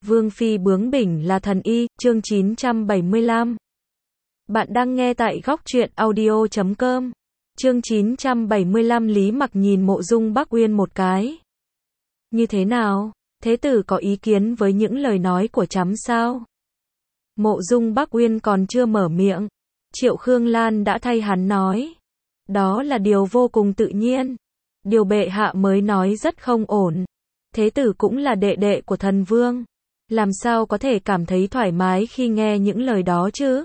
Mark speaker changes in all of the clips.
Speaker 1: Vương phi bướng bỉnh là thần y, chương 975. Bạn đang nghe tại góc truyện audio.com. Chương 975 Lý Mặc nhìn Mộ Dung Bắc Uyên một cái. Như thế nào? Thế tử có ý kiến với những lời nói của trẫm sao? Mộ Dung Bắc Uyên còn chưa mở miệng, Triệu Khương Lan đã thay hắn nói. Đó là điều vô cùng tự nhiên. Điều bệ hạ mới nói rất không ổn. Thế tử cũng là đệ đệ của thần vương. Làm sao có thể cảm thấy thoải mái khi nghe những lời đó chứ?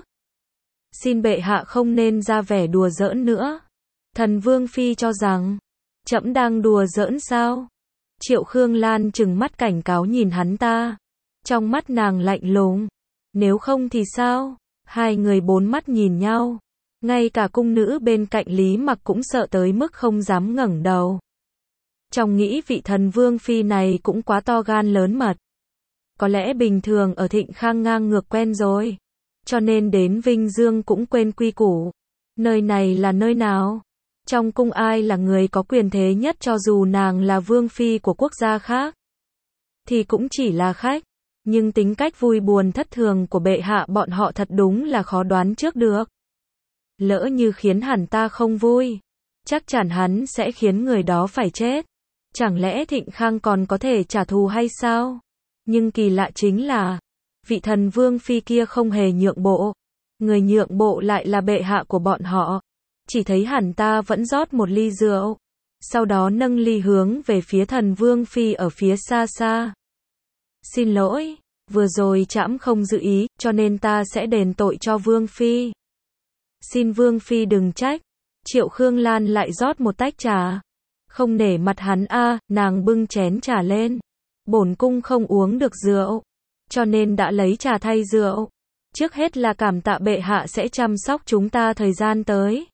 Speaker 1: Xin bệ hạ không nên ra vẻ đùa giỡn nữa. Thần vương phi cho rằng, trẫm đang đùa giỡn sao? Triệu Khương Lan trừng mắt cảnh cáo nhìn hắn ta. Trong mắt nàng lạnh lùng. Nếu không thì sao? Hai người bốn mắt nhìn nhau. Ngay cả cung nữ bên cạnh Lý Mặc cũng sợ tới mức không dám ngẩng đầu. Trong nghĩ vị thần vương phi này cũng quá to gan lớn mật. Có lẽ bình thường ở Thịnh Khang ngang ngược quen rồi, cho nên đến Vinh Dương cũng quên quy củ. Nơi này là nơi nào? Trong cung ai là người có quyền thế nhất, cho dù nàng là vương phi của quốc gia khác thì cũng chỉ là khách. Nhưng tính cách vui buồn thất thường của bệ hạ bọn họ thật đúng là khó đoán trước được. Lỡ như khiến hắn ta không vui, chắc chắn hắn sẽ khiến người đó phải chết. Chẳng lẽ Thịnh Khang còn có thể trả thù hay sao? Nhưng kỳ lạ chính là, vị thần vương phi kia không hề nhượng bộ. Người nhượng bộ lại là bệ hạ của bọn họ. Chỉ thấy hắn ta vẫn rót một ly rượu, sau đó nâng ly hướng về phía thần vương phi ở phía xa xa. Xin lỗi, vừa rồi trẫm không dự ý, cho nên ta sẽ đền tội cho vương phi. Xin vương phi đừng trách. Triệu Khương Lan lại rót một tách trà. Không nể mặt hắn a, nàng bưng chén trà lên. Bổn cung không uống được rượu, cho nên đã lấy trà thay rượu. Trước hết là cảm tạ bệ hạ sẽ chăm sóc chúng ta thời gian tới.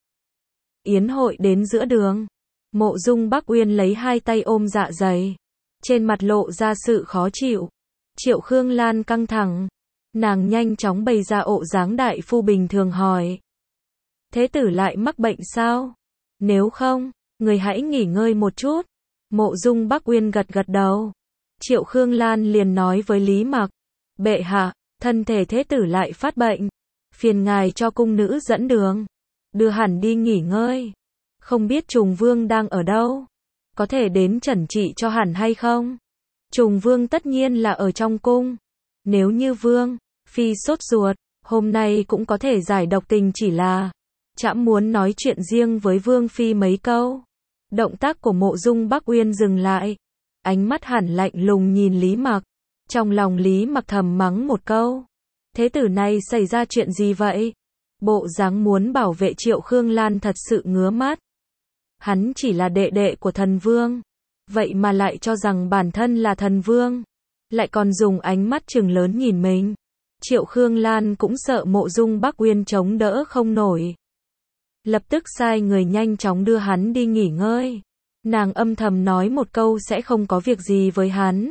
Speaker 1: Yến hội đến giữa đường. Mộ Dung Bắc Uyên lấy hai tay ôm dạ dày, trên mặt lộ ra sự khó chịu. Triệu Khương Lan căng thẳng. Nàng nhanh chóng bày ra ộ dáng đại phu bình thường hỏi. Thế tử lại mắc bệnh sao? Nếu không, người hãy nghỉ ngơi một chút. Mộ Dung Bắc Uyên gật gật đầu. Triệu Khương Lan liền nói với Lý Mặc. Bệ hạ, thân thể thế tử lại phát bệnh. Phiền ngài cho cung nữ dẫn đường, đưa hẳn đi nghỉ ngơi. Không biết Trùng Vương đang ở đâu? Có thể đến chẩn trị cho hẳn hay không? Trùng Vương tất nhiên là ở trong cung. Nếu như Vương phi sốt ruột, hôm nay cũng có thể giải độc tình, chỉ là trẫm muốn nói chuyện riêng với vương phi mấy câu. Động tác của Mộ Dung Bắc Uyên dừng lại. Ánh mắt hẳn lạnh lùng nhìn Lý Mặc. Trong lòng Lý Mặc thầm mắng một câu. Thế tử này xảy ra chuyện gì vậy? Bộ dáng muốn bảo vệ Triệu Khương Lan thật sự ngứa mắt. Hắn chỉ là đệ đệ của thần vương, vậy mà lại cho rằng bản thân là thần vương, lại còn dùng ánh mắt trừng lớn nhìn mình. Triệu Khương Lan cũng sợ Mộ Dung Bắc Uyên chống đỡ không nổi, lập tức sai người nhanh chóng đưa hắn đi nghỉ ngơi. Nàng âm thầm nói một câu sẽ không có việc gì với hắn.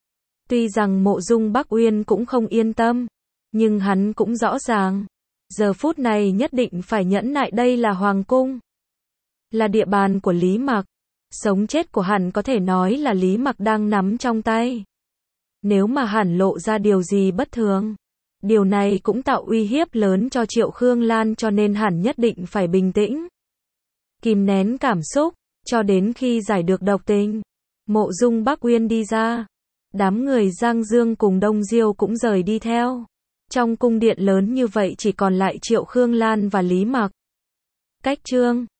Speaker 1: Tuy rằng Mộ Dung Bắc Uyên cũng không yên tâm, nhưng hắn cũng rõ ràng, giờ phút này nhất định phải nhẫn nại, đây là hoàng cung, là địa bàn của Lý Mặc. Sống chết của hắn có thể nói là Lý Mặc đang nắm trong tay. Nếu mà hắn lộ ra điều gì bất thường, điều này cũng tạo uy hiếp lớn cho Triệu Khương Lan, cho nên hắn nhất định phải bình tĩnh, kìm nén cảm xúc, cho đến khi giải được độc tình. Mộ Dung Bắc Uyên đi ra. Đám người Giang Dương cùng Đông Diêu cũng rời đi theo. Trong cung điện lớn như vậy chỉ còn lại Triệu Khương Lan và Lý Mặc. Cách chương